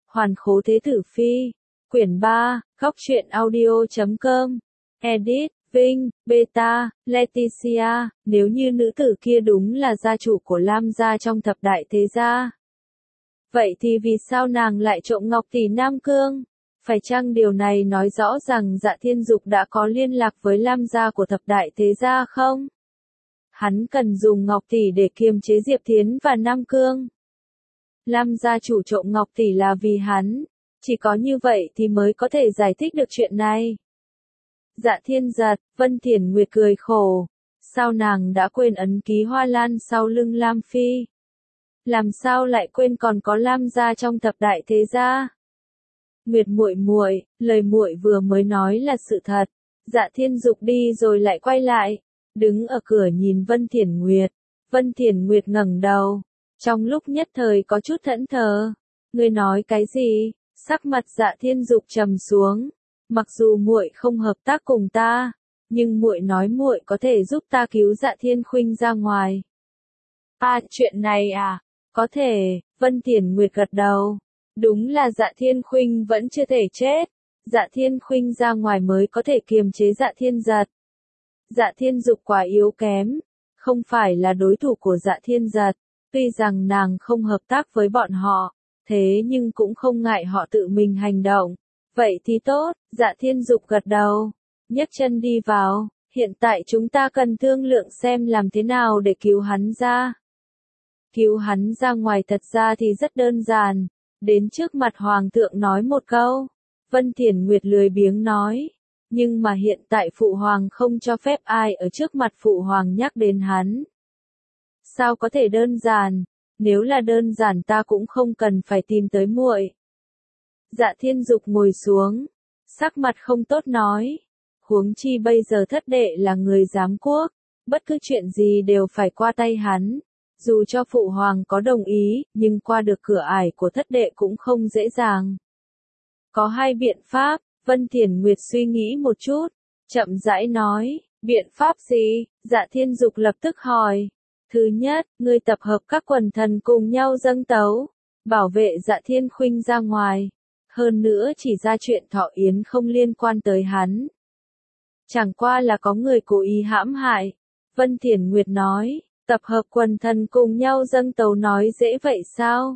Hoàn khố thế tử phi. Quyển 3, góc truyện audio.com. Edit, Vinh, Beta, Leticia, nếu như nữ tử kia đúng là gia chủ của Lam gia trong thập đại thế gia. Vậy thì vì sao nàng lại trộm ngọc tỷ Nam Cương? Phải chăng điều này nói rõ rằng Dạ Thiên Dục đã có liên lạc với Lam gia của thập đại thế gia không? Hắn cần dùng ngọc tỷ để kiềm chế Diệp Thiến và Nam Cương. Lam gia chủ trộm ngọc tỷ là vì hắn. Chỉ có như vậy thì mới có thể giải thích được chuyện này. Dạ Thiên Giật, Vân Thiển Nguyệt cười khổ. Sao nàng đã quên ấn ký hoa lan sau lưng Lam Phi? Làm sao lại quên còn có Lam gia trong thập đại thế gia? Nguyệt muội muội, lời muội vừa mới nói là sự thật. Dạ Thiên Dục đi rồi lại quay lại, đứng ở cửa nhìn Vân Thiển Nguyệt. Vân Thiển Nguyệt ngẩng đầu, trong lúc nhất thời có chút thẫn thờ. Ngươi nói cái gì? Sắc mặt Dạ Thiên Dục trầm xuống. Mặc dù muội không hợp tác cùng ta, nhưng muội nói muội có thể giúp ta cứu Dạ Thiên Khuynh ra ngoài. Chuyện này à? Có thể, Vân Thiển Nguyệt gật đầu. Đúng là Dạ Thiên Khuynh vẫn chưa thể chết. Dạ Thiên Khuynh ra ngoài mới có thể kiềm chế Dạ Thiên Giật. Dạ Thiên Dục quá yếu kém, không phải là đối thủ của Dạ Thiên Giật. Tuy rằng nàng không hợp tác với bọn họ, thế nhưng cũng không ngại họ tự mình hành động. Vậy thì tốt, Dạ Thiên Dục gật đầu, nhấc chân đi vào. Hiện tại chúng ta cần thương lượng xem làm thế nào để cứu hắn ra. Cứu hắn ra ngoài thật ra thì rất đơn giản. Đến trước mặt Hoàng thượng nói một câu. Vân Thiển Nguyệt lười biếng nói. Nhưng mà hiện tại Phụ Hoàng không cho phép ai ở trước mặt Phụ Hoàng nhắc đến hắn. Sao có thể đơn giản? Nếu là đơn giản ta cũng không cần phải tìm tới muội. Dạ Thiên Dục ngồi xuống, sắc mặt không tốt nói. Huống chi bây giờ thất đệ là người giám quốc, bất cứ chuyện gì đều phải qua tay hắn. Dù cho Phụ Hoàng có đồng ý, nhưng qua được cửa ải của thất đệ cũng không dễ dàng. Có hai biện pháp, Vân Thiển Nguyệt suy nghĩ một chút, chậm rãi nói, biện pháp gì? Dạ Thiên Dục lập tức hỏi. Thứ nhất, ngươi tập hợp các quần thần cùng nhau dâng tấu, bảo vệ Dạ Thiên Khuynh ra ngoài. Hơn nữa chỉ ra chuyện Thọ Yến không liên quan tới hắn. Chẳng qua là có người cố ý hãm hại. Vân Thiển Nguyệt nói, tập hợp quần thần cùng nhau dâng tấu nói dễ vậy sao?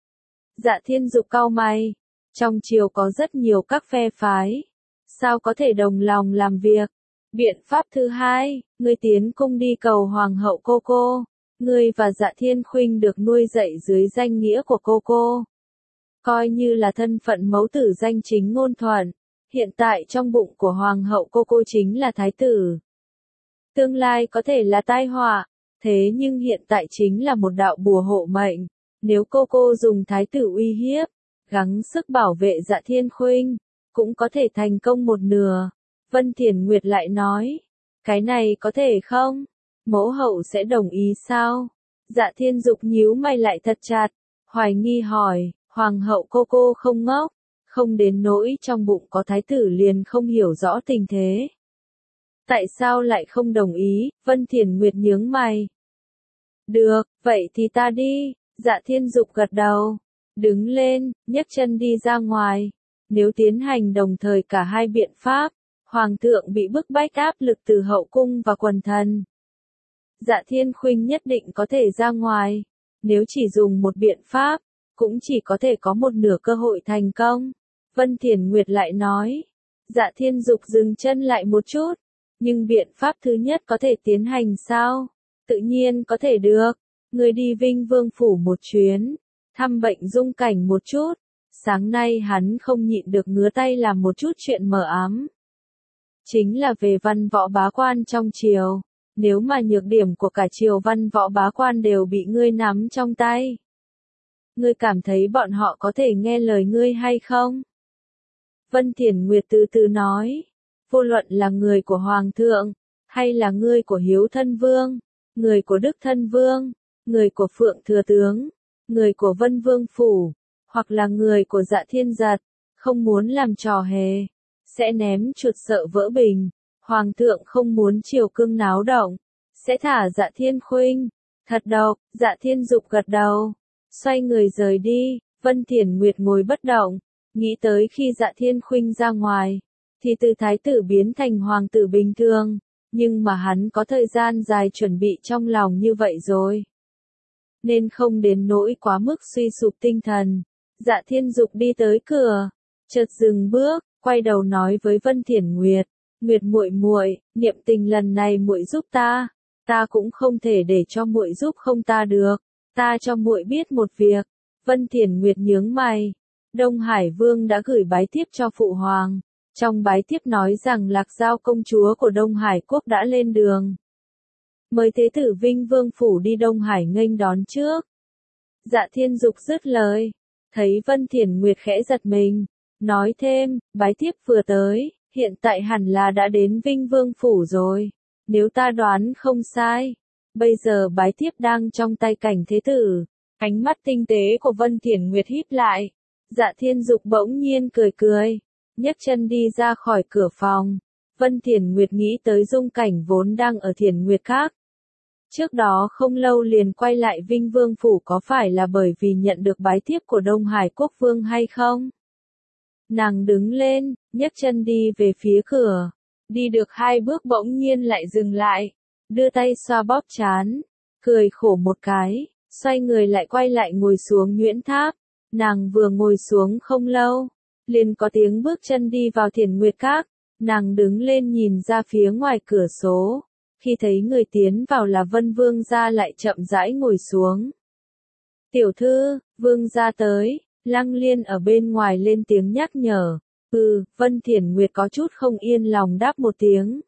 Dạ Thiên Dục cau mày. Trong triều có rất nhiều các phe phái. Sao có thể đồng lòng làm việc? Biện pháp thứ hai, ngươi tiến cung đi cầu Hoàng hậu cô cô. Ngươi và Dạ Thiên Khuynh được nuôi dạy dưới danh nghĩa của cô cô. Coi như là thân phận mẫu tử danh chính ngôn thuận. Hiện tại trong bụng của Hoàng hậu cô cô chính là thái tử. Tương lai có thể là tai họa. Thế nhưng hiện tại chính là một đạo bùa hộ mệnh. Nếu cô cô dùng thái tử uy hiếp, gắng sức bảo vệ Dạ Thiên Khuynh, cũng có thể thành công một nửa. Vân Thiển Nguyệt lại nói, cái này có thể không? Mẫu hậu sẽ đồng ý sao? Dạ Thiên Dục nhíu mày lại thật chặt, hoài nghi hỏi, Hoàng hậu cô cô không ngốc, không đến nỗi trong bụng có thái tử liền không hiểu rõ tình thế. Tại sao lại không đồng ý? Vân Thiển Nguyệt nhướng mày. Được, vậy thì ta đi. Dạ Thiên Dục gật đầu, đứng lên, nhấc chân đi ra ngoài. Nếu tiến hành đồng thời cả hai biện pháp, Hoàng thượng bị bức bách áp lực từ hậu cung và quần thần. Dạ Thiên Khuynh nhất định có thể ra ngoài. Nếu chỉ dùng một biện pháp, cũng chỉ có thể có một nửa cơ hội thành công. Vân Thiển Nguyệt lại nói. Dạ Thiên Dục dừng chân lại một chút. Nhưng biện pháp thứ nhất có thể tiến hành sao? Tự nhiên có thể được. Người đi Vinh Vương phủ một chuyến, thăm bệnh Dung Cảnh một chút. Sáng nay hắn không nhịn được ngứa tay làm một chút chuyện mờ ám. Chính là về văn võ bá quan trong triều. Nếu mà nhược điểm của cả triều văn võ bá quan đều bị ngươi nắm trong tay, ngươi cảm thấy bọn họ có thể nghe lời ngươi hay không? Vân Thiển Nguyệt từ từ nói, vô luận là người của Hoàng thượng, hay là người của Hiếu Thân Vương, người của Đức Thân Vương, người của Phượng Thừa Tướng, người của Vân Vương Phủ, hoặc là người của Dạ Thiên Giật, không muốn làm trò hề, sẽ ném chuột sợ vỡ bình. Hoàng thượng không muốn triều cương náo động, sẽ thả Dạ Thiên Khuynh. Thật độc, Dạ Thiên Dục gật đầu, xoay người rời đi. Vân Thiển Nguyệt ngồi bất động, nghĩ tới khi Dạ Thiên Khuynh ra ngoài, thì từ thái tử biến thành hoàng tử bình thường, nhưng mà hắn có thời gian dài chuẩn bị trong lòng như vậy rồi. Nên không đến nỗi quá mức suy sụp tinh thần. Dạ Thiên Dục đi tới cửa, chợt dừng bước, quay đầu nói với Vân Thiển Nguyệt, Nguyệt muội muội, niệm tình lần này muội giúp ta cũng không thể để cho muội giúp không ta được, ta cho muội biết một việc. Vân Thiển Nguyệt nhướng mày, Đông Hải Vương đã gửi bái thiếp cho phụ hoàng, trong bái thiếp nói rằng Lạc Giao công chúa của Đông Hải quốc đã lên đường. Mời Thế tử Vinh Vương phủ đi Đông Hải nghênh đón trước. Dạ Thiên Dục dứt lời, thấy Vân Thiển Nguyệt khẽ giật mình, nói thêm, bái thiếp vừa tới, hiện tại hẳn là đã đến Vinh Vương phủ rồi, nếu ta đoán không sai, bây giờ bái thiếp đang trong tay Cảnh thế tử. Ánh mắt tinh tế của Vân Thiển Nguyệt híp lại, Dạ Thiên Dục bỗng nhiên cười cười, nhấc chân đi ra khỏi cửa phòng. Vân Thiển Nguyệt nghĩ tới Dung Cảnh vốn đang ở Thiển Nguyệt Các. Trước đó không lâu liền quay lại Vinh Vương phủ, có phải là bởi vì nhận được bái thiếp của Đông Hải Quốc Vương hay không? Nàng đứng lên, nhấc chân đi về phía cửa, đi được 2 bước bỗng nhiên lại dừng lại, đưa tay xoa bóp trán, cười khổ một cái, xoay người lại quay lại ngồi xuống nhuyễn tháp. Nàng vừa ngồi xuống không lâu, liền có tiếng bước chân đi vào Thiển Nguyệt Các. Nàng đứng lên nhìn ra phía ngoài cửa sổ, khi thấy người tiến vào là Vân Vương gia lại chậm rãi ngồi xuống. Tiểu thư, Vương gia tới. Lăng Liên ở bên ngoài lên tiếng nhắc nhở. Vân Thiển Nguyệt có chút không yên lòng đáp một tiếng.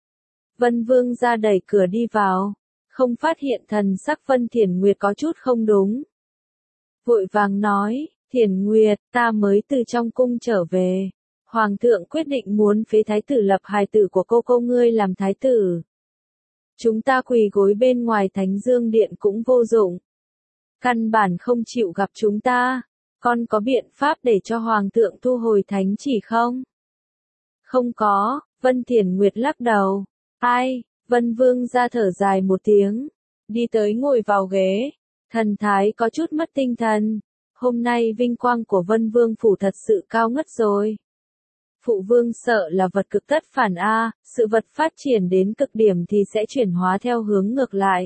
Vân Vương gia đẩy cửa đi vào, không phát hiện thần sắc Vân Thiển Nguyệt có chút không đúng. Vội vàng nói, Thiển Nguyệt, ta mới từ trong cung trở về. Hoàng thượng quyết định muốn phế thái tử lập hài tử của cô ngươi làm thái tử. Chúng ta quỳ gối bên ngoài Thánh Dương Điện cũng vô dụng. Căn bản không chịu gặp chúng ta. Con có biện pháp để cho Hoàng thượng thu hồi thánh chỉ không? Không có, Vân Thiển Nguyệt lắc đầu. Ai? Vân Vương ra thở dài một tiếng, đi tới ngồi vào ghế, thần thái có chút mất tinh thần. Hôm nay vinh quang của Vân Vương phủ thật sự cao ngất rồi. Phụ vương sợ là vật cực tất phản a, sự vật phát triển đến cực điểm thì sẽ chuyển hóa theo hướng ngược lại.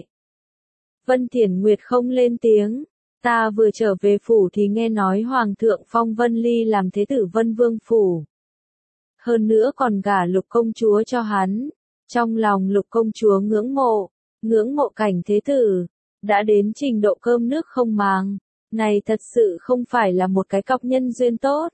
Vân Thiển Nguyệt không lên tiếng. Ta vừa trở về phủ thì nghe nói Hoàng thượng phong Vân Ly làm thế tử Vân Vương phủ. Hơn nữa còn gả Lục công chúa cho hắn. Trong lòng Lục công chúa ngưỡng mộ Cảnh thế tử, đã đến trình độ cơm nước không màng. Này thật sự không phải là một cái cọc nhân duyên tốt.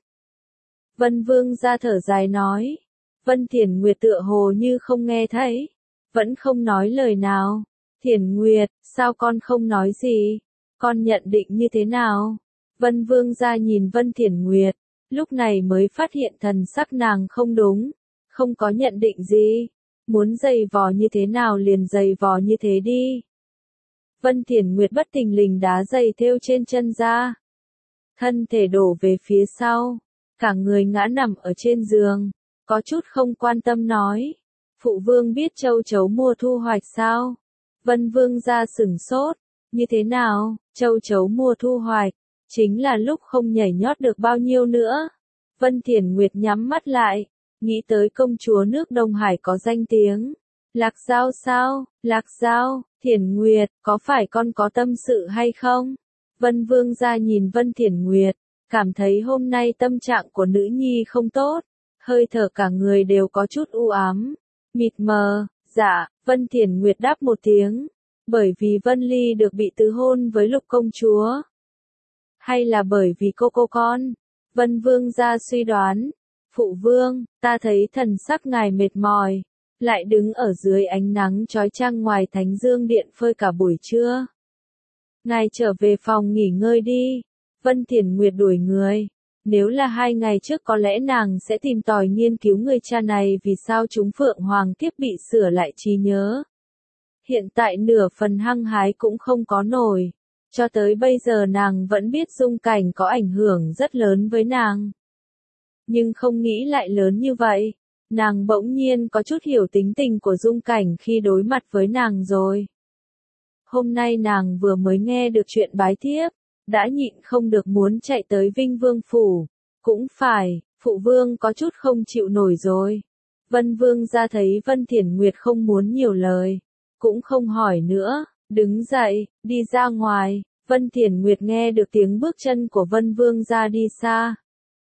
Vân Vương ra thở dài nói. Vân Thiển Nguyệt tựa hồ như không nghe thấy, vẫn không nói lời nào. Thiển Nguyệt, sao con không nói gì? Con nhận định như thế nào? Vân Vương ra nhìn Vân Thiển Nguyệt, lúc này mới phát hiện thần sắc nàng không đúng, không có nhận định gì, muốn giày vò như thế nào liền giày vò như thế đi. Vân Thiển Nguyệt bất thình lình đá giày thêu trên chân ra, thân thể đổ về phía sau, cả người ngã nằm ở trên giường, có chút không quan tâm nói, phụ vương biết châu chấu mùa thu hoạch sao? Vân Vương ra sửng sốt, như thế nào? Châu chấu mùa thu hoạch, chính là lúc không nhảy nhót được bao nhiêu nữa. Vân Thiển Nguyệt nhắm mắt lại, nghĩ tới công chúa nước Đông Hải có danh tiếng. Lạc Giao sao? Lạc Giao, Thiển Nguyệt, có phải con có tâm sự hay không? Vân Vương ra nhìn Vân Thiển Nguyệt, cảm thấy hôm nay tâm trạng của nữ nhi không tốt, hơi thở cả người đều có chút u ám, mịt mờ. Dạ, Vân Thiển Nguyệt đáp một tiếng. Bởi vì Vân Ly được bị tứ hôn với Lục công chúa? Hay là bởi vì cô con? Vân Vương ra suy đoán. Phụ vương, ta thấy thần sắc ngài mệt mỏi, lại đứng ở dưới ánh nắng chói chang ngoài Thánh Dương Điện phơi cả buổi trưa. Ngài trở về phòng nghỉ ngơi đi. Vân Thiển Nguyệt đuổi người. Nếu là 2 ngày trước có lẽ nàng sẽ tìm tòi nghiên cứu người cha này vì sao chúng Phượng Hoàng kiếp bị sửa lại trí nhớ. Hiện tại nửa phần hăng hái cũng không có nổi. Cho tới bây giờ nàng vẫn biết Dung Cảnh có ảnh hưởng rất lớn với nàng. Nhưng không nghĩ lại lớn như vậy. Nàng bỗng nhiên có chút hiểu tính tình của Dung Cảnh khi đối mặt với nàng rồi. Hôm nay nàng vừa mới nghe được chuyện bái thiếp, đã nhịn không được muốn chạy tới Vinh Vương phủ. Cũng phải, phụ vương có chút không chịu nổi rồi. Vân Vương ra thấy Vân Thiển Nguyệt không muốn nhiều lời, cũng không hỏi nữa, đứng dậy, đi ra ngoài. Vân Thiển Nguyệt nghe được tiếng bước chân của Vân Vương ra đi xa.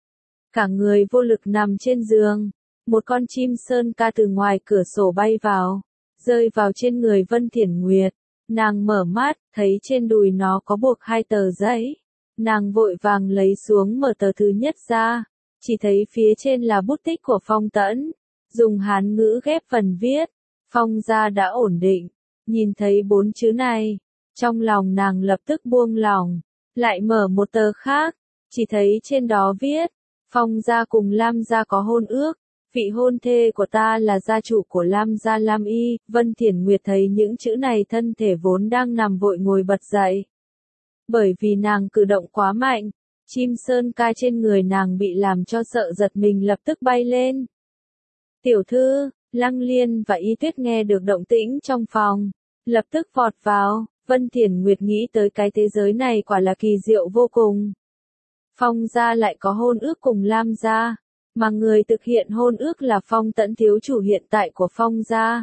Cả người vô lực nằm trên giường, một con chim sơn ca từ ngoài cửa sổ bay vào, rơi vào trên người Vân Thiển Nguyệt. Nàng mở mắt, thấy trên đùi nó có buộc 2 tờ giấy. Nàng vội vàng lấy xuống mở tờ thứ nhất ra, chỉ thấy phía trên là bút tích của Phong Tẫn, dùng Hán ngữ ghép phần viết, Phong gia đã ổn định. Nhìn thấy 4 chữ này, trong lòng nàng lập tức buông lỏng, lại mở một tờ khác, chỉ thấy trên đó viết, Phong gia cùng Lam gia có hôn ước, vị hôn thê của ta là gia chủ của Lam gia Lam Y. Vân Thiển Nguyệt thấy những chữ này thân thể vốn đang nằm vội ngồi bật dậy. Bởi vì nàng cử động quá mạnh, chim sơn ca trên người nàng bị làm cho sợ giật mình lập tức bay lên. Tiểu thư, Lăng Liên và Y Tuyết nghe được động tĩnh trong phòng, lập tức vọt vào. Vân Thiển Nguyệt nghĩ tới cái thế giới này quả là kỳ diệu vô cùng. Phong gia lại có hôn ước cùng Lam gia, mà người thực hiện hôn ước là Phong Tẫn thiếu chủ hiện tại của Phong gia.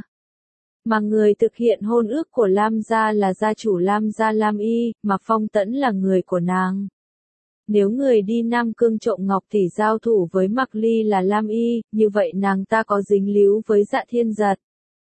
Mà người thực hiện hôn ước của Lam gia là gia chủ Lam gia Lam Y, mà Phong Tẫn là người của nàng. Nếu người đi Nam Cương trộm ngọc thì giao thủ với Mạc Ly là Lam Y, như vậy nàng ta có dính líu với Dạ Thiên Giật.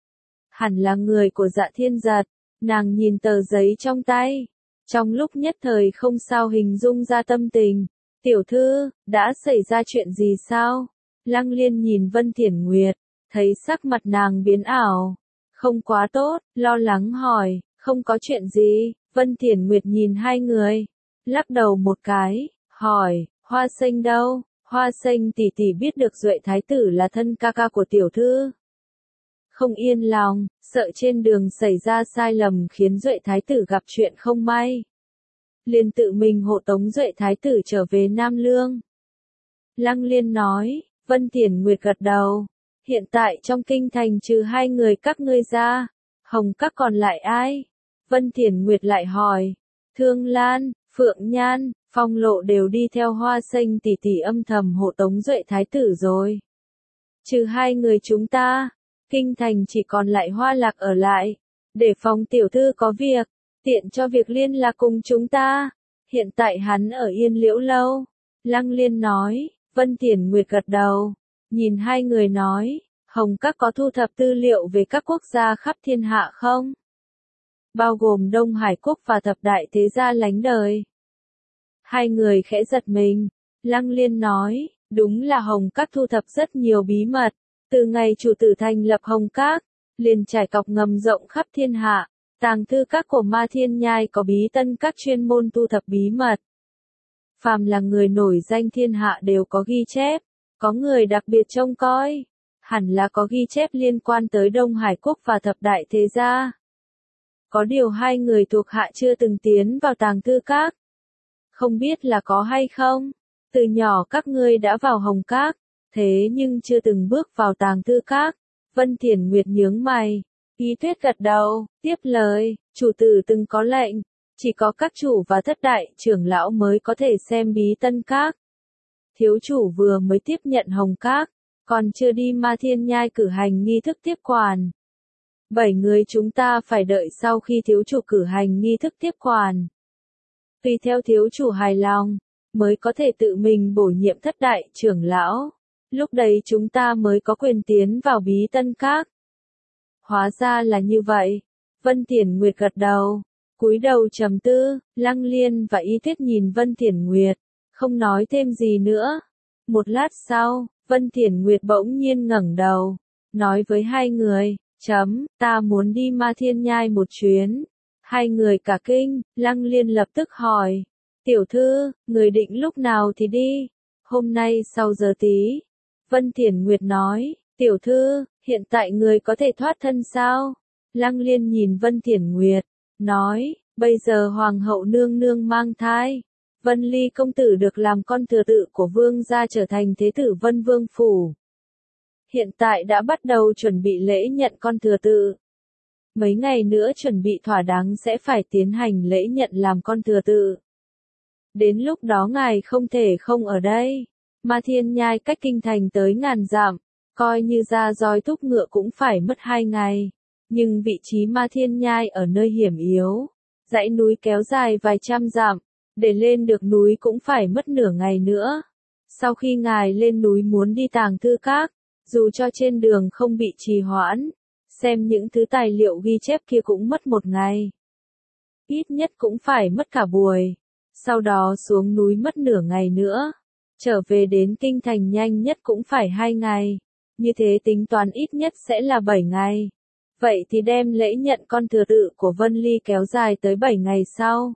Hẳn là người của Dạ Thiên Giật. Nàng nhìn tờ giấy trong tay, trong lúc nhất thời không sao hình dung ra tâm tình. Tiểu thư, đã xảy ra chuyện gì sao? Lăng Liên nhìn Vân Thiển Nguyệt, thấy sắc mặt nàng biến ảo. Không quá tốt, lo lắng hỏi, không có chuyện gì. Vân Thiển Nguyệt nhìn hai người, lắc đầu một cái, hỏi, Hoa Xanh đâu? Hoa Xanh tỷ tỷ biết được Duệ Thái tử là thân ca ca của tiểu thư. Không yên lòng, sợ trên đường xảy ra sai lầm khiến Duệ Thái tử gặp chuyện không may. Liền tự mình hộ tống Duệ Thái tử trở về Nam Lương. Lăng Liên nói, Vân Thiển Nguyệt gật đầu. Hiện tại trong kinh thành trừ 2 người các ngươi ra, Hồng Các còn lại ai? Vân Thiển Nguyệt lại hỏi, Thương Lan, Phượng Nhan, Phong Lộ đều đi theo Hoa Xanh tỷ tỷ âm thầm hộ tống Duệ Thái tử rồi. Trừ 2 người chúng ta, kinh thành chỉ còn lại Hoa Lạc ở lại, để phòng tiểu thư có việc, tiện cho việc liên lạc cùng chúng ta. Hiện tại hắn ở Yên Liễu Lâu. Lăng Liên nói. Vân Thiển Nguyệt gật đầu, nhìn hai người nói, Hồng Các có thu thập tư liệu về các quốc gia khắp thiên hạ không? Bao gồm Đông Hải Quốc và thập đại thế gia lánh đời. Hai người khẽ giật mình. Lăng Liên nói, đúng là Hồng Các thu thập rất nhiều bí mật. Từ ngày chủ tử thành lập Hồng Các, liền trải cọc ngầm rộng khắp thiên hạ. Tàng thư các của Ma Thiên Nhai có bí tân các chuyên môn thu thập bí mật. Phàm là người nổi danh thiên hạ đều có ghi chép, có người đặc biệt trông coi, hẳn là có ghi chép liên quan tới Đông Hải Quốc và thập đại thế gia. Có điều hai người thuộc hạ chưa từng tiến vào tàng thư các. Không biết là có hay không, từ nhỏ các ngươi đã vào Hồng Các, thế nhưng chưa từng bước vào tàng thư các. Vân Thiển Nguyệt nhướng mày, Y Tuyết gật đầu, tiếp lời, chủ tử từng có lệnh, chỉ có các chủ và thất đại trưởng lão mới có thể xem bí tân các. Thiếu chủ vừa mới tiếp nhận Hồng Các, còn chưa đi Ma Thiên Nhai cử hành nghi thức tiếp quản. 7 người chúng ta phải đợi sau khi thiếu chủ cử hành nghi thức tiếp quản. Tùy theo thiếu chủ hài lòng, mới có thể tự mình bổ nhiệm thất đại trưởng lão. Lúc đấy chúng ta mới có quyền tiến vào bí tân các. Hóa ra là như vậy. Vân Thiển Nguyệt gật đầu, cúi đầu trầm tư. Lăng Liên và Y Tuyết nhìn Vân Thiển Nguyệt, không nói thêm gì nữa. Một lát sau, Vân Thiển Nguyệt bỗng nhiên ngẩng đầu, nói với hai người, ta muốn đi Ma Thiên Nhai một chuyến. Hai người cả kinh. Lăng Liên lập tức hỏi, tiểu thư, người định lúc nào thì đi? Hôm nay sau giờ tí. Vân Thiển Nguyệt nói, tiểu thư, hiện tại người có thể thoát thân sao? Lăng Liên nhìn Vân Thiển Nguyệt, nói, bây giờ Hoàng hậu nương nương mang thai. Vân Ly công tử được làm con thừa tự của vương gia trở thành thế tử Vân Vương phủ. Hiện tại đã bắt đầu chuẩn bị lễ nhận con thừa tự. Mấy ngày nữa chuẩn bị thỏa đáng sẽ phải tiến hành lễ nhận làm con thừa tự. Đến lúc đó ngài không thể không ở đây. Ma Thiên Nhai cách kinh thành tới ngàn dặm, coi như ra roi thúc ngựa cũng phải mất 2 ngày. Nhưng vị trí Ma Thiên Nhai ở nơi hiểm yếu, dãy núi kéo dài vài trăm dặm, để lên được núi cũng phải mất nửa ngày nữa. Sau khi ngài lên núi muốn đi Tàng Thư Các, dù cho trên đường không bị trì hoãn, xem những thứ tài liệu ghi chép kia cũng mất 1 ngày. Ít nhất cũng phải mất cả buổi. Sau đó xuống núi mất nửa ngày nữa. Trở về đến kinh thành nhanh nhất cũng phải 2 ngày. Như thế tính toán ít nhất sẽ là 7 ngày. Vậy thì đem lễ nhận con thừa tự của Vân Ly kéo dài tới 7 ngày sau.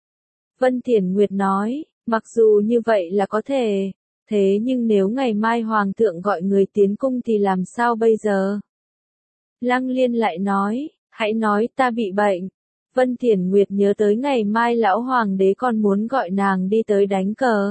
Vân Thiển Nguyệt nói, mặc dù như vậy là có thể, thế nhưng nếu ngày mai Hoàng thượng gọi người tiến cung thì làm sao bây giờ? Lăng Liên lại nói, hãy nói ta bị bệnh. Vân Thiển Nguyệt nhớ tới ngày mai lão hoàng đế còn muốn gọi nàng đi tới đánh cờ.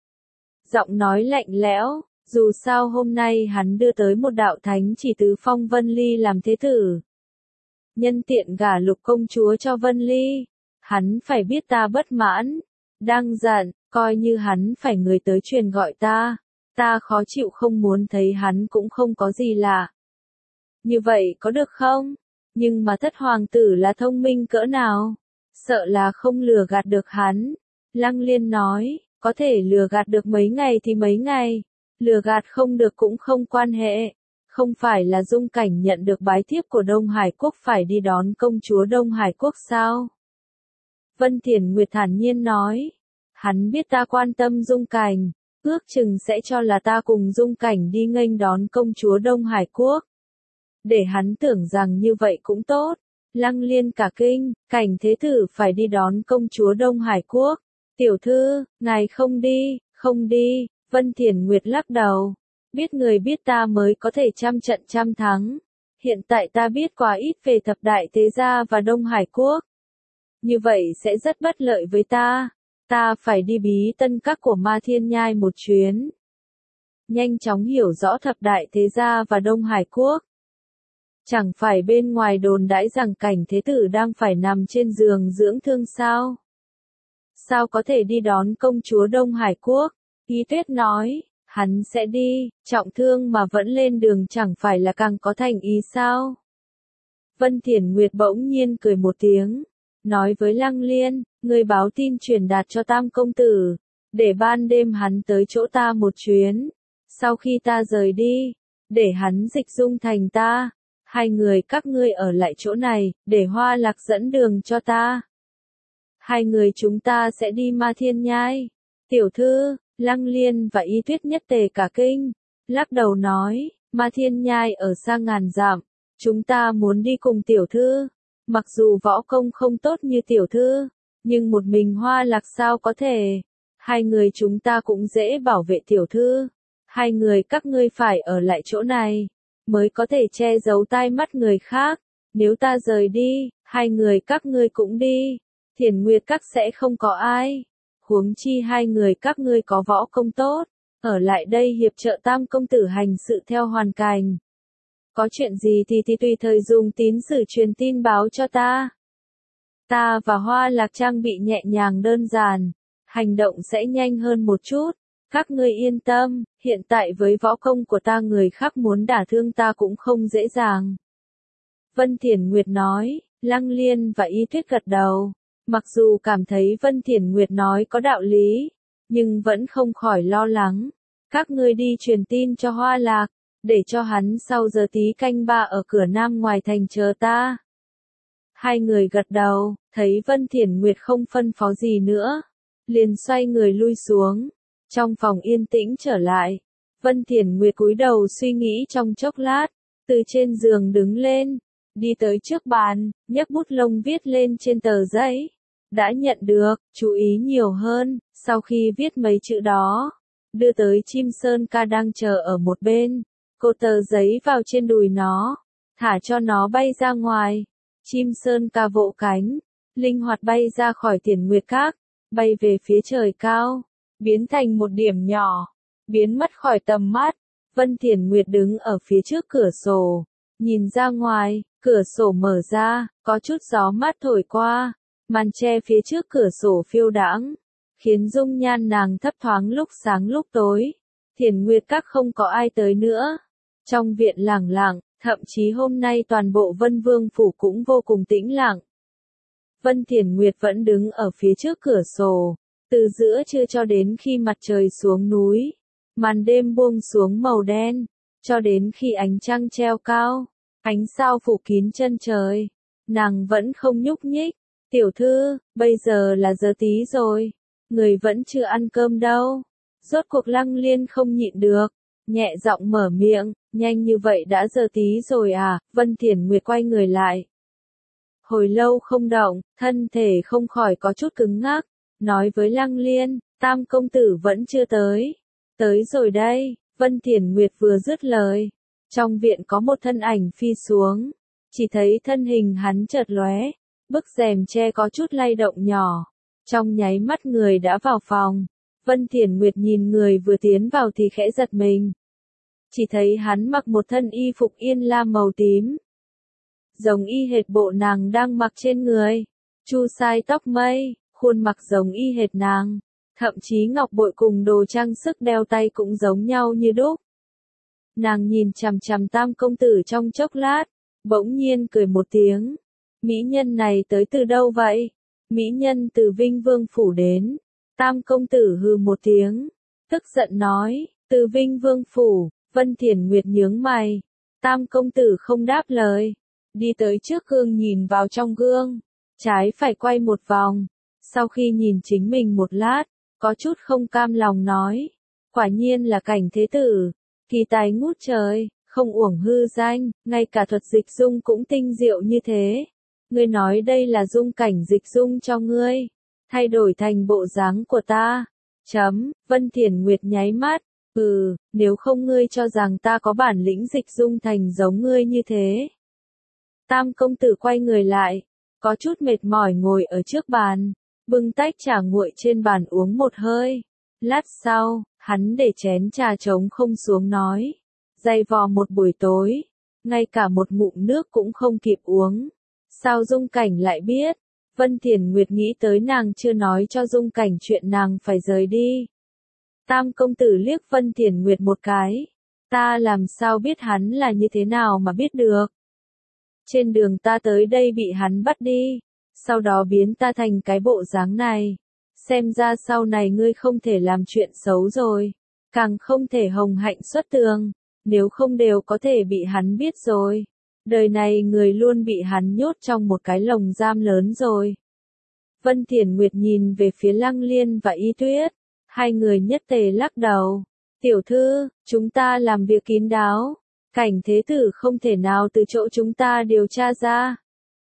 Giọng nói lạnh lẽo, dù sao hôm nay hắn đưa tới một đạo thánh chỉ tứ phong Vân Ly làm thế tử. Nhân tiện gả Lục công chúa cho Vân Ly, hắn phải biết ta bất mãn, đang giận, coi như hắn phải người tới truyền gọi ta khó chịu không muốn thấy hắn cũng không có gì lạ. Như vậy có được không? Nhưng mà thất hoàng tử là thông minh cỡ nào? Sợ là không lừa gạt được hắn. Lăng Liên nói, có thể lừa gạt được mấy ngày thì mấy ngày, lừa gạt không được cũng không quan hệ. Không phải là Dung Cảnh nhận được bái thiếp của Đông Hải Quốc phải đi đón công chúa Đông Hải Quốc sao? Vân Thiển Nguyệt thản nhiên nói, hắn biết ta quan tâm Dung Cảnh, ước chừng sẽ cho là ta cùng Dung Cảnh đi nghênh đón công chúa Đông Hải Quốc. Để hắn tưởng rằng như vậy cũng tốt. Lăng Liên cả kinh, Cảnh thế tử phải đi đón công chúa Đông Hải Quốc. Tiểu thư, ngài không đi, không đi. Vân Thiển Nguyệt lắc đầu. Biết người biết ta mới có thể trăm trận trăm thắng. Hiện tại ta biết quá ít về thập đại thế gia và Đông Hải Quốc. Như vậy sẽ rất bất lợi với ta. Ta phải đi Bí Tân Các của Ma Thiên Nhai một chuyến. Nhanh chóng hiểu rõ thập đại thế gia và Đông Hải Quốc. Chẳng phải bên ngoài đồn đãi rằng Cảnh thế tử đang phải nằm trên giường dưỡng thương sao? Sao có thể đi đón công chúa Đông Hải Quốc? Ý Tuyết nói, hắn sẽ đi, trọng thương mà vẫn lên đường chẳng phải là càng có thành ý sao? Vân Thiển Nguyệt bỗng nhiên cười một tiếng, nói với Lăng Liên, người báo tin truyền đạt cho Tam công tử, để ban đêm hắn tới chỗ ta một chuyến, sau khi ta rời đi, để hắn dịch dung thành ta. 2 người các ngươi ở lại chỗ này, để Hoa Lạc dẫn đường cho ta. 2 người chúng ta sẽ đi Ma Thiên Nhai. Tiểu thư, Lăng Liên và Y Tuyết nhất tề cả kinh, lắc đầu nói, Ma Thiên Nhai ở xa ngàn dặm, chúng ta muốn đi cùng tiểu thư. Mặc dù võ công không tốt như tiểu thư, nhưng một mình Hoa Lạc sao có thể. 2 người chúng ta cũng dễ bảo vệ tiểu thư. 2 người các ngươi phải ở lại chỗ này, mới có thể che giấu tai mắt người khác. Nếu ta rời đi, 2 người các ngươi cũng đi. Thiền Nguyệt Các sẽ không có ai. Huống chi 2 người các ngươi có võ công tốt, ở lại đây hiệp trợ Tam công tử hành sự theo hoàn cảnh. Có chuyện gì thì tùy thời dùng tín sử truyền tin báo cho ta. Ta và Hoa Lạc trang bị nhẹ nhàng đơn giản, hành động sẽ nhanh hơn một chút. Các ngươi yên tâm, hiện tại với võ công của ta người khác muốn đả thương ta cũng không dễ dàng. Vân Thiển Nguyệt nói, Lăng Liên và Y Tuyết gật đầu. Mặc dù cảm thấy Vân Thiển Nguyệt nói có đạo lý, nhưng vẫn không khỏi lo lắng. Các ngươi đi truyền tin cho Hoa Lạc, để cho hắn sau giờ tí canh 3 ở cửa nam ngoài thành chờ ta. 2 người gật đầu, thấy Vân Thiển Nguyệt không phân phó gì nữa, liền xoay người lui xuống. Trong phòng yên tĩnh trở lại, Vân Thiển Nguyệt cúi đầu suy nghĩ trong chốc lát, từ trên giường đứng lên, đi tới trước bàn, nhấc bút lông viết lên trên tờ giấy. Đã nhận được, chú ý nhiều hơn, sau khi viết mấy chữ đó, đưa tới chim sơn ca đang chờ ở một bên, cô tờ giấy vào trên đùi nó, thả cho nó bay ra ngoài. Chim sơn ca vỗ cánh, linh hoạt bay ra khỏi Thiển Nguyệt Các, bay về phía trời cao, biến thành một điểm nhỏ, biến mất khỏi tầm mắt. Vân Thiển Nguyệt đứng ở phía trước cửa sổ, nhìn ra ngoài, cửa sổ mở ra, có chút gió mát thổi qua, màn che phía trước cửa sổ phiêu đãng, khiến dung nhan nàng thấp thoáng lúc sáng lúc tối. Thiền Nguyệt Các không có ai tới nữa. Trong viện lặng lặng, thậm chí hôm nay toàn bộ Vân Vương Phủ cũng vô cùng tĩnh lặng. Vân Thiền Nguyệt vẫn đứng ở phía trước cửa sổ, từ giữa trưa cho đến khi mặt trời xuống núi, màn đêm buông xuống màu đen, cho đến khi ánh trăng treo cao, ánh sao phủ kín chân trời, nàng vẫn không nhúc nhích. Tiểu thư, bây giờ là giờ tí rồi, người vẫn chưa ăn cơm đâu. Rốt cuộc Lăng Liên không nhịn được, nhẹ giọng mở miệng, nhanh như vậy đã giờ tí rồi à? Vân Thiền Nguyệt quay người lại. Hồi lâu không động, thân thể không khỏi có chút cứng ngắc, nói với Lăng Liên, Tam công tử vẫn chưa tới. Tới rồi đây. Vân Thiền Nguyệt vừa dứt lời, trong viện có một thân ảnh phi xuống, chỉ thấy thân hình hắn chợt lóe, bức rèm che có chút lay động nhỏ, trong nháy mắt người đã vào phòng. Vân Thiền Nguyệt nhìn người vừa tiến vào thì khẽ giật mình. Chỉ thấy hắn mặc một thân y phục yên lam màu tím, giống y hệt bộ nàng đang mặc trên người, chu sai tóc mây, khuôn mặt giống y hệt nàng. Thậm chí ngọc bội cùng đồ trang sức đeo tay cũng giống nhau như đúc. Nàng nhìn chằm chằm Tam công tử trong chốc lát, bỗng nhiên cười một tiếng. Mỹ nhân này tới từ đâu vậy? Mỹ nhân từ Vinh Vương Phủ đến. Tam công tử hừ một tiếng, tức giận nói, từ Vinh Vương Phủ. Vân Thiền Nguyệt nhướng mày. Tam công tử không đáp lời, đi tới trước gương nhìn vào trong gương, trái phải quay một vòng. Sau khi nhìn chính mình một lát, có chút không cam lòng nói, quả nhiên là Cảnh thế tử, kỳ tài ngút trời, không uổng hư danh, ngay cả thuật dịch dung cũng tinh diệu như thế. Ngươi nói đây là dung Cảnh dịch dung cho ngươi, thay đổi thành bộ dáng của ta. Vân Thiền Nguyệt nháy mắt, nếu không ngươi cho rằng ta có bản lĩnh dịch dung thành giống ngươi như thế. Tam công tử quay người lại, có chút mệt mỏi ngồi ở trước bàn, bưng tách trà nguội trên bàn uống một hơi. Lát sau, hắn để chén trà trống không xuống nói, dày vò một buổi tối, ngay cả một ngụm nước cũng không kịp uống. Sao Dung Cảnh lại biết? Vân Thiền Nguyệt nghĩ tới nàng chưa nói cho Dung Cảnh chuyện nàng phải rời đi. Tam công tử liếc Vân Thiền Nguyệt một cái, ta làm sao biết hắn là như thế nào mà biết được? Trên đường ta tới đây bị hắn bắt đi, sau đó biến ta thành cái bộ dáng này. Xem ra sau này ngươi không thể làm chuyện xấu rồi, càng không thể hồng hạnh xuất tường, nếu không đều có thể bị hắn biết rồi. Đời này người luôn bị hắn nhốt trong một cái lồng giam lớn rồi. Vân Thiền Nguyệt nhìn về phía Lăng Liên và Y Tuyết, hai người nhất tề lắc đầu. Tiểu thư, chúng ta làm việc kín đáo, Cảnh thế tử không thể nào từ chỗ chúng ta điều tra ra.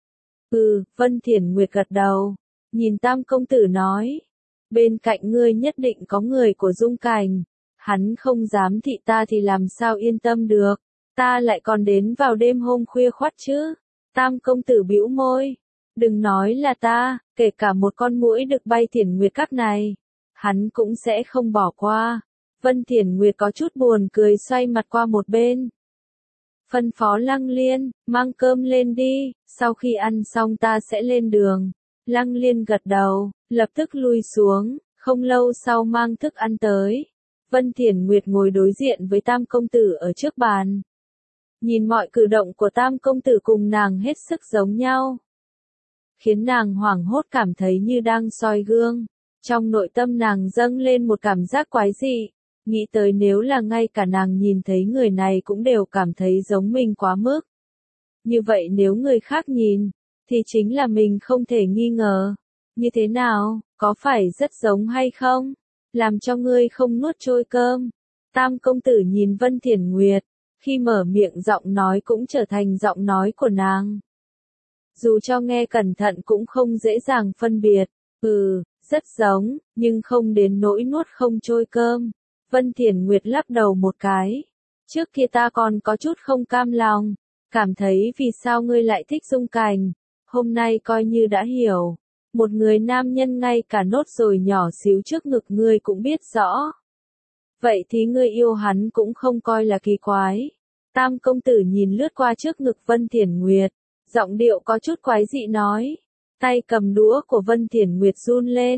Vân Thiền Nguyệt gật đầu, nhìn Tam công tử nói, bên cạnh ngươi nhất định có người của Dung Cảnh, hắn không dám thị ta thì làm sao yên tâm được, ta lại còn đến vào đêm hôm khuya khoắt chứ. Tam công tử bĩu môi, đừng nói là ta, kể cả một con muỗi được bay Thiền Nguyệt Các này, hắn cũng sẽ không bỏ qua. Vân Thiền Nguyệt có chút buồn cười xoay mặt qua một bên. Phân phó Lăng Liên, mang cơm lên đi, sau khi ăn xong ta sẽ lên đường. Lăng Liên gật đầu, lập tức lui xuống, không lâu sau mang thức ăn tới. Vân Thiền Nguyệt ngồi đối diện với Tam công tử ở trước bàn. Nhìn mọi cử động của Tam công tử cùng nàng hết sức giống nhau, khiến nàng hoảng hốt cảm thấy như đang soi gương. Trong nội tâm nàng dâng lên một cảm giác quái dị, nghĩ tới nếu là ngay cả nàng nhìn thấy người này cũng đều cảm thấy giống mình quá mức. Như vậy nếu người khác nhìn, thì chính là mình không thể nghi ngờ. Như thế nào, có phải rất giống hay không? Làm cho ngươi không nuốt trôi cơm. Tam công tử nhìn Vân Thiền Nguyệt, khi mở miệng giọng nói cũng trở thành giọng nói của nàng. Dù cho nghe cẩn thận cũng không dễ dàng phân biệt. Rất giống, nhưng không đến nỗi nuốt không trôi cơm. Vân Thiền Nguyệt lắc đầu một cái. Trước kia ta còn có chút không cam lòng, cảm thấy vì sao ngươi lại thích Dung Cảnh. Hôm nay coi như đã hiểu. Một người nam nhân ngay cả nốt ruồi nhỏ xíu trước ngực ngươi cũng biết rõ. Vậy thì ngươi yêu hắn cũng không coi là kỳ quái. Tam công tử nhìn lướt qua trước ngực Vân Thiền Nguyệt, giọng điệu có chút quái dị nói. Tay cầm đũa của Vân Thiền Nguyệt run lên,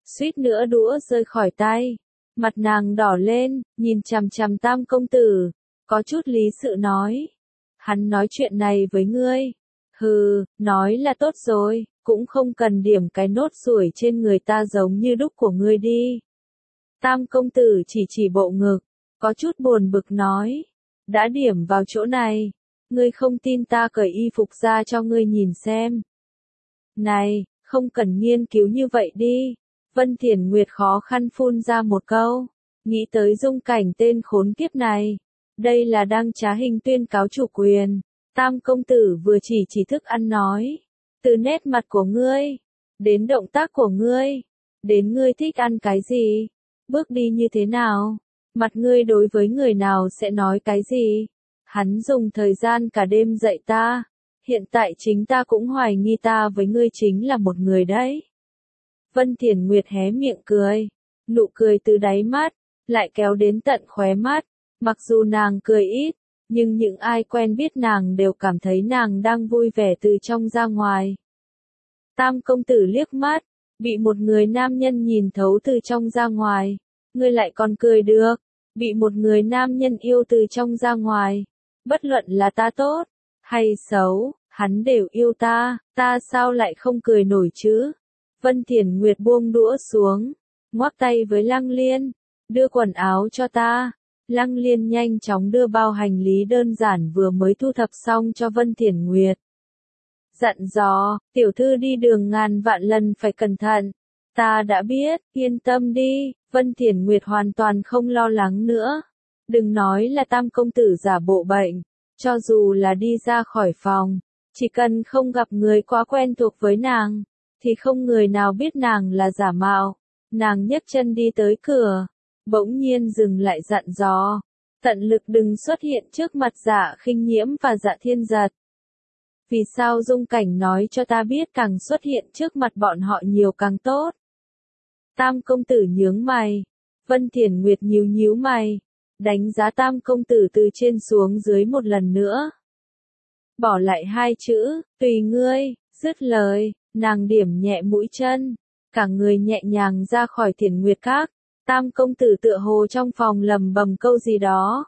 suýt nữa đũa rơi khỏi tay. Mặt nàng đỏ lên, nhìn chằm chằm Tam công tử, có chút lý sự nói. Hắn nói chuyện này với ngươi. Hừ, nói là tốt rồi, cũng không cần điểm cái nốt ruồi trên người ta giống như đúc của ngươi đi. Tam công tử chỉ bộ ngực, có chút buồn bực nói. Đã điểm vào chỗ này, ngươi không tin ta cởi y phục ra cho ngươi nhìn xem. Này, không cần nghiên cứu như vậy đi. Vân Thiển Nguyệt khó khăn phun ra một câu, nghĩ tới Dung Cảnh tên khốn kiếp này. Đây là đang trá hình tuyên cáo chủ quyền. Tam công tử vừa chỉ thức ăn nói. Từ nét mặt của ngươi, đến động tác của ngươi, đến ngươi thích ăn cái gì, bước đi như thế nào, mặt ngươi đối với người nào sẽ nói cái gì. Hắn dùng thời gian cả đêm dạy ta, hiện tại chính ta cũng hoài nghi ta với ngươi chính là một người đấy. Vân Thiển Nguyệt hé miệng cười, nụ cười từ đáy mắt, lại kéo đến tận khóe mắt, mặc dù nàng cười ít, nhưng những ai quen biết nàng đều cảm thấy nàng đang vui vẻ từ trong ra ngoài. Tam công tử liếc mắt, bị một người nam nhân nhìn thấu từ trong ra ngoài, ngươi lại còn cười được, bị một người nam nhân yêu từ trong ra ngoài, bất luận là ta tốt, hay xấu, hắn đều yêu ta sao lại không cười nổi chứ. Vân Thiển Nguyệt buông đũa xuống, ngoắc tay với Lăng Liên, đưa quần áo cho ta. Lăng Liên nhanh chóng đưa bao hành lý đơn giản vừa mới thu thập xong cho Vân Thiển Nguyệt. Dặn dò, tiểu thư đi đường ngàn vạn lần phải cẩn thận. Ta đã biết, yên tâm đi, Vân Thiển Nguyệt hoàn toàn không lo lắng nữa. Đừng nói là Tam công tử giả bộ bệnh, cho dù là đi ra khỏi phòng, chỉ cần không gặp người quá quen thuộc với nàng, thì không người nào biết nàng là giả mạo. Nàng nhấc chân đi tới cửa, bỗng nhiên dừng lại dặn dò, tận lực đừng xuất hiện trước mặt Dạ Khinh Nhiễm và Dạ Thiên Giật. Vì sao Dung Cảnh nói cho ta biết càng xuất hiện trước mặt bọn họ nhiều càng tốt. Tam công tử nhướng mày, Vân Thiển Nguyệt nhíu mày, đánh giá Tam công tử từ trên xuống dưới một lần nữa. Bỏ lại hai chữ, tùy ngươi, dứt lời, nàng điểm nhẹ mũi chân, cả người nhẹ nhàng ra khỏi Thiển Nguyệt Các. Tam công tử tựa hồ trong phòng lầm bầm câu gì đó.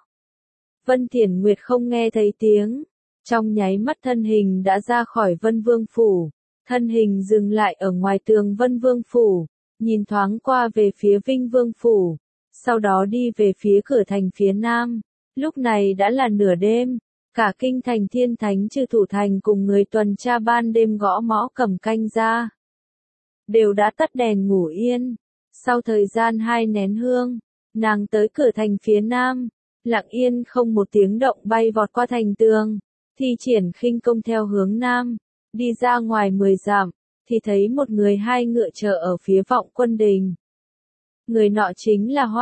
Vân Thiển Nguyệt không nghe thấy tiếng, trong nháy mắt thân hình đã ra khỏi Vân Vương Phủ, thân hình dừng lại ở ngoài tường Vân Vương Phủ, nhìn thoáng qua về phía Vinh Vương Phủ, sau đó đi về phía cửa thành phía nam. Lúc này đã là nửa đêm, cả kinh thành Thiên Thánh Trừ Thủ Thành cùng người tuần tra ban đêm gõ mõ cầm canh ra, đều đã tắt đèn ngủ yên. Sau thời gian 2 nén hương, nàng tới cửa thành phía nam, lặng yên không một tiếng động bay vọt qua thành tường, thi triển khinh công theo hướng nam, đi ra ngoài 10 dặm, thì thấy một người hai ngựa chờ ở phía Vọng Quân Đình. Người nọ chính là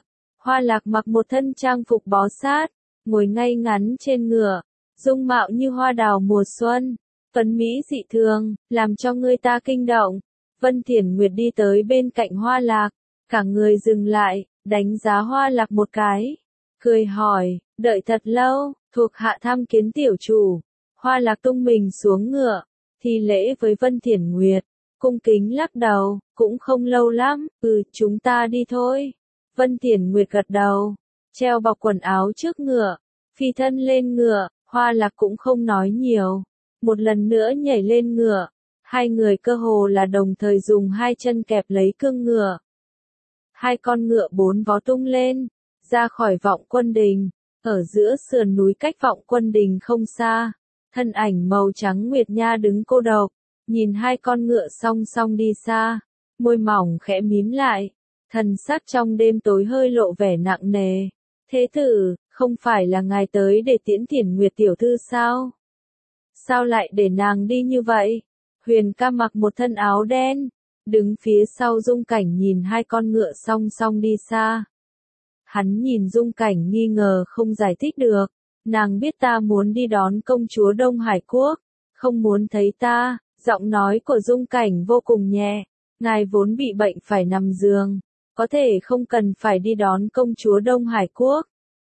Hoa Lạc mặc một thân trang phục bó sát, ngồi ngay ngắn trên ngựa, dung mạo như hoa đào mùa xuân, tuấn mỹ dị thường, làm cho người ta kinh động. Vân Thiển Nguyệt đi tới bên cạnh Hoa Lạc, cả người dừng lại, đánh giá Hoa Lạc một cái, cười hỏi, đợi thật lâu, thuộc hạ tham kiến tiểu chủ. Hoa Lạc tung mình xuống ngựa, thi lễ với Vân Thiển Nguyệt, cung kính lắc đầu, cũng không lâu lắm, chúng ta đi thôi. Vân Thiển Nguyệt gật đầu, treo bọc quần áo trước ngựa, phi thân lên ngựa, Hoa Lạc cũng không nói nhiều, một lần nữa nhảy lên ngựa. Hai người cơ hồ là đồng thời dùng hai chân kẹp lấy cương ngựa. Hai con ngựa 4 vó tung lên, ra khỏi Vọng Quân Đình, ở giữa sườn núi cách Vọng Quân Đình không xa, thân ảnh màu trắng Nguyệt Nha đứng cô độc, nhìn hai con ngựa song song đi xa, môi mỏng khẽ mím lại, thần sắc trong đêm tối hơi lộ vẻ nặng nề. Thế tử, không phải là ngài tới để tiễn Thiển Nguyệt tiểu thư sao? Sao lại để nàng đi như vậy? Huyền ca mặc một thân áo đen, đứng phía sau Dung Cảnh nhìn hai con ngựa song song đi xa. Hắn nhìn Dung Cảnh nghi ngờ không giải thích được, nàng biết ta muốn đi đón công chúa Đông Hải Quốc, không muốn thấy ta. Giọng nói của Dung Cảnh vô cùng nhẹ, ngài vốn bị bệnh phải nằm giường, có thể không cần phải đi đón công chúa Đông Hải Quốc.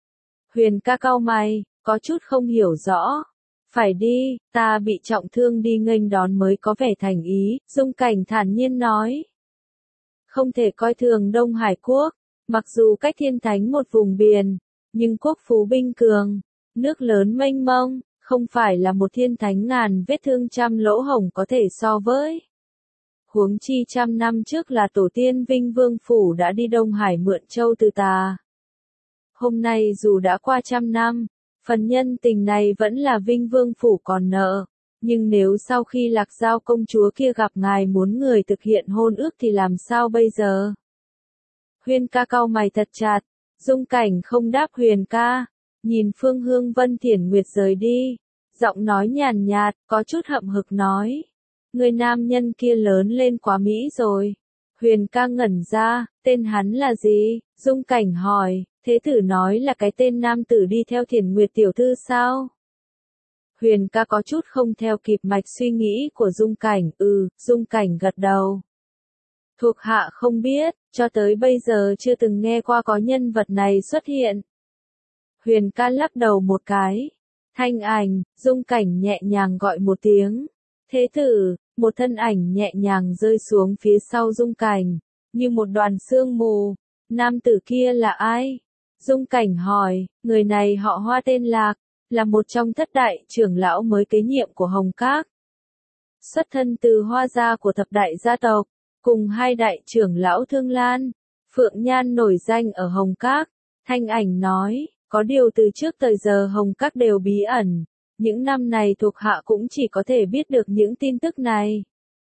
Huyền ca cau mày, có chút không hiểu rõ. Phải đi, ta bị trọng thương đi nghênh đón mới có vẻ thành ý, Dung Cảnh thản nhiên nói. không thể coi thường Đông Hải quốc, mặc dù cách thiên thánh một vùng biển, nhưng quốc phú binh cường, nước lớn mênh mông, không phải là một thiên thánh ngàn vết thương trăm lỗ hổng có thể so với. Huống chi trăm năm trước là tổ tiên Vinh Vương Phủ đã đi Đông Hải mượn châu từ ta. Hôm nay dù đã qua trăm năm, phần nhân tình này vẫn là Vinh Vương Phủ còn nợ. Nhưng nếu sau khi Lạc Giao công chúa kia gặp ngài muốn người thực hiện hôn ước thì làm sao bây giờ? Huyền ca cau mày thật chặt, Dung Cảnh không đáp Huyền ca, nhìn phương Hương Vân Thiển Nguyệt rời đi, giọng nói nhàn nhạt, có chút hậm hực nói. Người nam nhân kia lớn lên quá mỹ rồi. Huyền ca ngẩn ra, tên hắn là gì? Dung Cảnh hỏi, thế tử nói là cái tên nam tử đi theo Thiển Nguyệt tiểu thư sao? Huyền ca có chút không theo kịp mạch suy nghĩ của Dung Cảnh, Dung Cảnh gật đầu. Thuộc hạ không biết, cho tới bây giờ chưa từng nghe qua có nhân vật này xuất hiện. Huyền ca lắc đầu một cái. Thanh ảnh, Dung Cảnh nhẹ nhàng gọi một tiếng. Thế tử, một thân ảnh nhẹ nhàng rơi xuống phía sau Dung Cảnh, như một đoàn sương mù. Nam tử kia là ai? Dung Cảnh hỏi, người này họ Hoa tên Lạc, là một trong thất đại trưởng lão mới kế nhiệm của Hồng Các. Xuất thân từ Hoa gia của thập đại gia tộc, cùng hai đại trưởng lão Thương Lan, Phượng Nhan nổi danh ở Hồng Các. Thanh ảnh nói, có điều từ trước tới giờ Hồng Các đều bí ẩn, những năm này thuộc hạ cũng chỉ có thể biết được những tin tức này.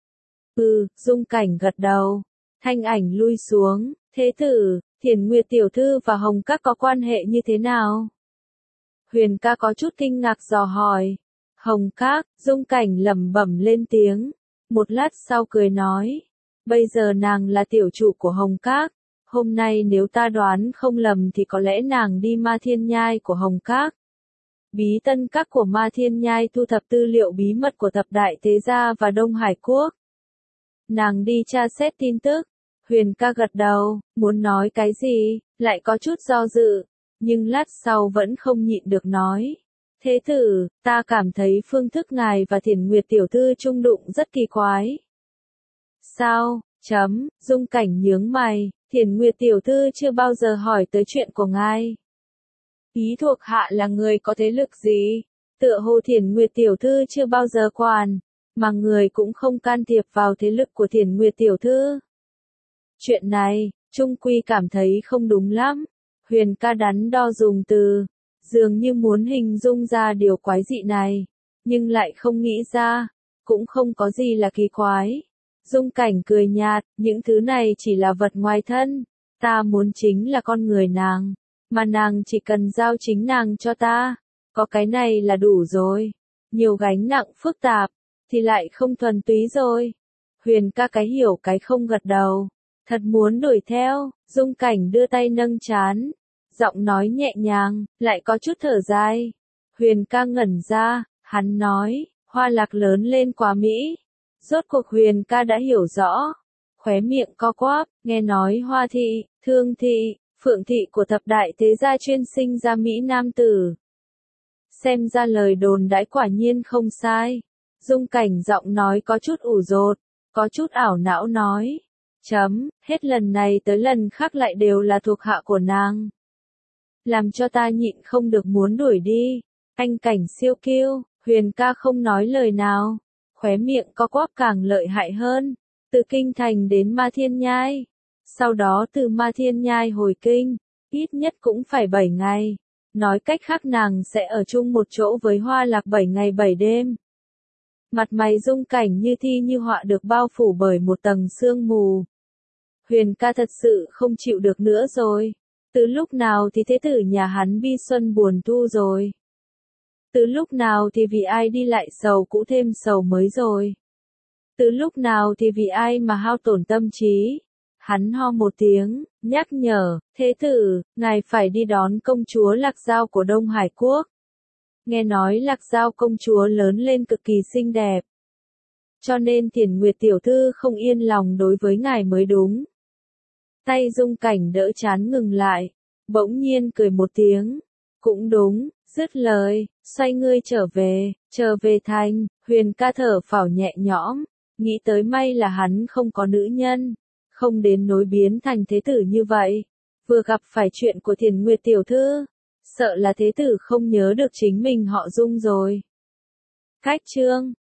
Dung Cảnh gật đầu. Thanh ảnh lui xuống, thế tử, Thiển Nguyệt tiểu thư và Hồng Các có quan hệ như thế nào? Huyền ca có chút kinh ngạc dò hỏi. Hồng Các, Dung Cảnh lẩm bẩm lên tiếng. Một lát sau cười nói. Bây giờ nàng là tiểu chủ của Hồng Các. Hôm nay nếu ta đoán không lầm thì có lẽ nàng đi Ma Thiên Nhai của Hồng Các. Bí Tân Các của Ma Thiên Nhai thu thập tư liệu bí mật của thập đại thế gia và Đông Hải Quốc. Nàng đi tra xét tin tức. Huyền ca gật đầu, muốn nói cái gì, lại có chút do dự. Nhưng lát sau vẫn không nhịn được nói. Thế tử, ta cảm thấy phương thức ngài và Thiển Nguyệt tiểu thư chung đụng rất kỳ quái. Sao? Dung Cảnh nhướng mày, Thiển Nguyệt tiểu thư chưa bao giờ hỏi tới chuyện của ngài. Ý thuộc hạ là người có thế lực gì? Tựa hồ Thiển Nguyệt tiểu thư chưa bao giờ quản, mà người cũng không can thiệp vào thế lực của Thiển Nguyệt tiểu thư. Chuyện này, Trung Quy cảm thấy không đúng lắm. Huyền ca đắn đo dùng từ, dường như muốn hình dung ra điều quái dị này, nhưng lại không nghĩ ra, cũng không có gì là kỳ quái. Dung Cảnh cười nhạt, những thứ này chỉ là vật ngoài thân, ta muốn chính là con người nàng, mà nàng chỉ cần giao chính nàng cho ta, có cái này là đủ rồi. Nhiều gánh nặng phức tạp, thì lại không thuần túy rồi. Huyền ca cái hiểu cái không gật đầu. Thật muốn đuổi theo, Dung Cảnh đưa tay nâng trán, giọng nói nhẹ nhàng, lại có chút thở dài. Huyền ca ngẩn ra, hắn nói, Hoa Lạc lớn lên quá mỹ. Rốt cuộc Huyền ca đã hiểu rõ, khóe miệng co quắp, nghe nói Hoa thị, Thương thị, Phượng thị của thập đại thế gia chuyên sinh ra mỹ nam tử. Xem ra lời đồn đãi quả nhiên không sai. Dung Cảnh giọng nói có chút ủ dột, có chút ảo não nói. Hết lần này tới lần khác lại đều là thuộc hạ của nàng. Làm cho ta nhịn không được muốn đuổi đi. Anh Cảnh siêu kiêu, Huyền ca không nói lời nào. Khóe miệng co quắp càng lợi hại hơn. Từ Kinh Thành đến Ma Thiên Nhai. Sau đó từ Ma Thiên Nhai hồi Kinh. Ít nhất cũng phải 7 ngày. Nói cách khác nàng sẽ ở chung một chỗ với Hoa Lạc 7 ngày 7 đêm. Mặt mày Dung Cảnh như thi như họa được bao phủ bởi một tầng sương mù. Huyền ca thật sự không chịu được nữa rồi. Từ lúc nào thì thế tử nhà hắn bi xuân buồn thu rồi. Từ lúc nào thì vì ai đi lại sầu cũ thêm sầu mới rồi. Từ lúc nào thì vì ai mà hao tổn tâm trí. Hắn ho một tiếng, nhắc nhở, thế tử, ngài phải đi đón công chúa Lạc Giao của Đông Hải Quốc. Nghe nói Lạc Giao công chúa lớn lên cực kỳ xinh đẹp. Cho nên Thiển Nguyệt tiểu thư không yên lòng đối với ngài mới đúng. Tay Dung Cảnh đỡ chán ngừng lại, bỗng nhiên cười một tiếng. Cũng đúng, dứt lời, xoay ngươi trở về thành, Huyền ca thở phào nhẹ nhõm, nghĩ tới may là hắn không có nữ nhân. không đến nỗi biến thành thế tử như vậy. Vừa gặp phải chuyện của Thiền Nguyệt tiểu thư, sợ là thế tử không nhớ được chính mình họ Dung rồi. Khách trương